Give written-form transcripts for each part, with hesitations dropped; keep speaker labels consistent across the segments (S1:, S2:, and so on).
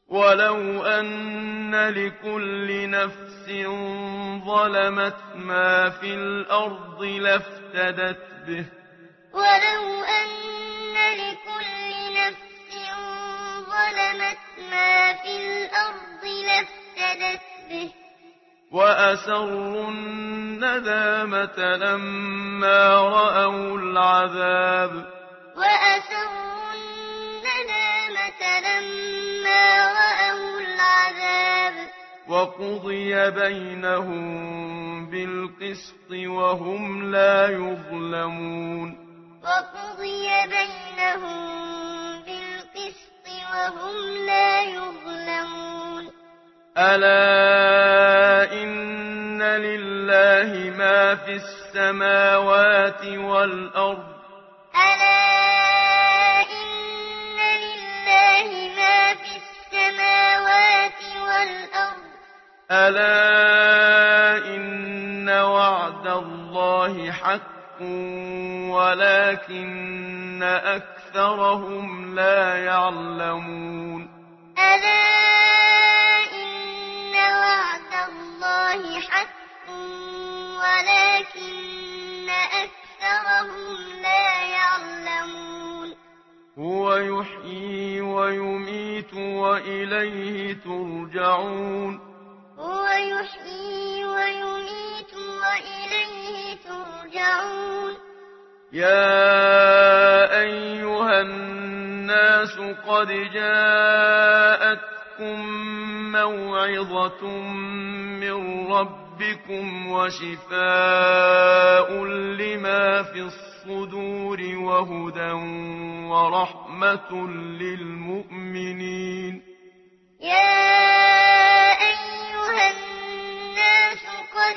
S1: ولو أن لكل نفس ظلمت ما في الأرض لافتدت به
S2: ولو أن لكل نفس ظلمت ما في الأرض لافتدت به
S1: وأسروا الندامة لما رأوا العذاب
S2: وأسروا الندامة لما رأوا العذاب
S1: وقضي بينهم بالقسط وهم لا يظلمون
S2: وقضي بينهم بالقسط وهم لا يظلمون
S1: ألا إن لله ما في السماوات والأرض
S2: ألا إن لله ما في السماوات والأرض
S1: ألا إن وعد الله حق ولكن أكثرهم لا يعلمون
S2: ألا إن وعد الله حق ولكن أكثرهم لا يعلمون
S1: هو يحيي ويميت وإليه ترجعون
S2: هو يحيي ويميت وإليه ترجعون
S1: يا أيها الناس قد جاءتكم موعظة من ربكم وشفاء لما في الصدور وهدى ورحمة للمؤمنين
S2: يا أيها الناس قد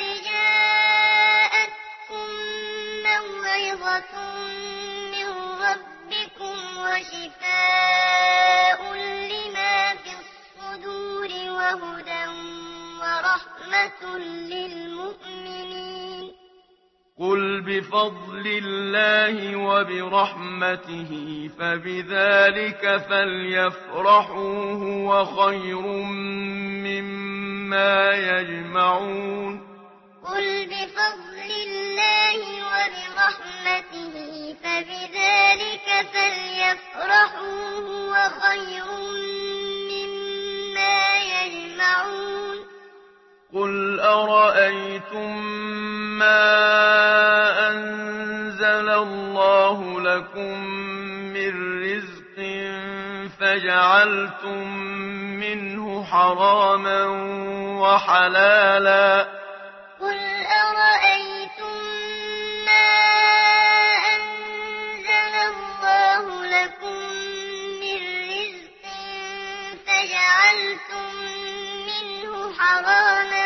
S2: جاءتكم موعظة من ربكم وشفاء لما في الصدور وهدى ورحمة للمؤمنين
S1: قل بفضل الله وبرحمته فبذلك فليفرحوا هو خير مما يجمعون
S2: قل بفضل الله وبرحمته فبذلك فليفرحوا هو خير مما يجمعون
S1: قل أرأيتم ما أنزل الله لكم من رزق فجعلتم منه حراما وحلالا
S2: قل أرأيتم ما أنزل الله لكم من رزق فجعلتم منه حراما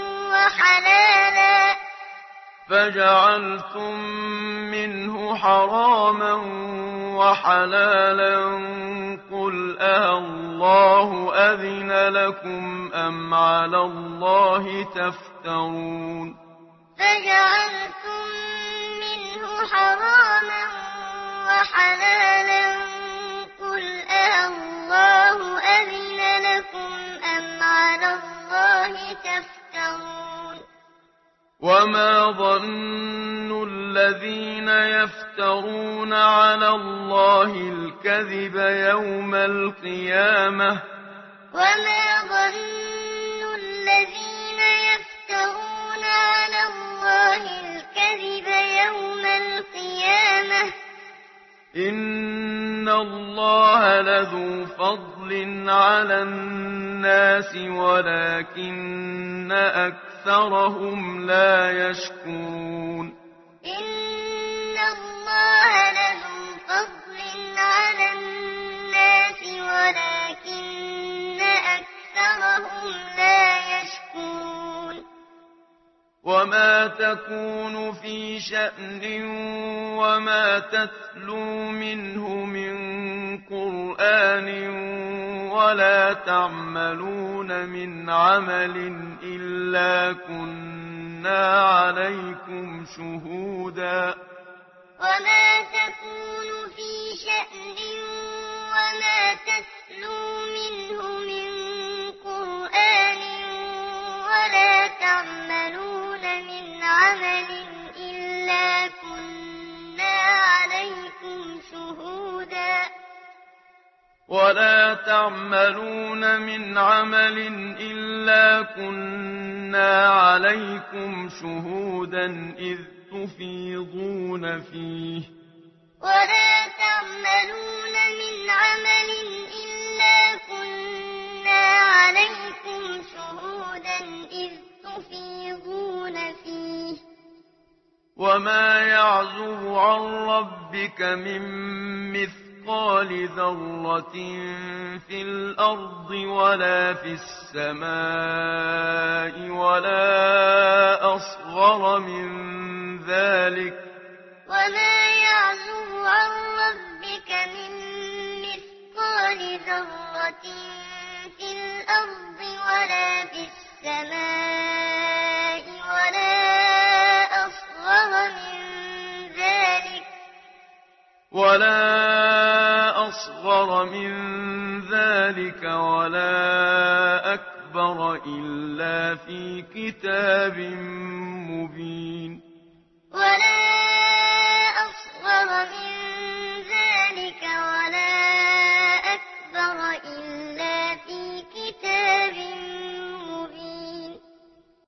S2: وحلالا قل الله أذن لكم أم على الله تفترون فجعلتم منه حراما وحلالا قل الله أذن لكم أم على الله تفترون وما ظن الذين يفترون على الله الكذب يوم القيامة
S1: وما ظن الذين يفترون على الله الكذب يوم القيامة إن الله لذو فضل على الناس ولكن أكثرهم لا يشكرون إن الله لذو فضل على الناس ولكن أكثرهم لا يشكرون وما تكون في شأن وما تتلو منه من قرآن ولا تعملون من عمل إلا كنا عليكم شهودا وما تكون في شأن وما تتلو منه من ولا تعملون من عمل إلا كنا عليكم شهودا إذ تفيضون فيه
S2: ولا تعملون من عمل إلا كنا عليكم شهودا إذ تفيضون فيه
S1: وما يعزب عن ربك من مثقال ذرة في الأرض ولا في السماء ولا أصغر من ذلك
S2: وما يعزب عن ربك من مثقال ذرة في الأرض ولا في السماء
S1: ولا أصغر من ذلك ولا أكبر إلا في كتاب مبين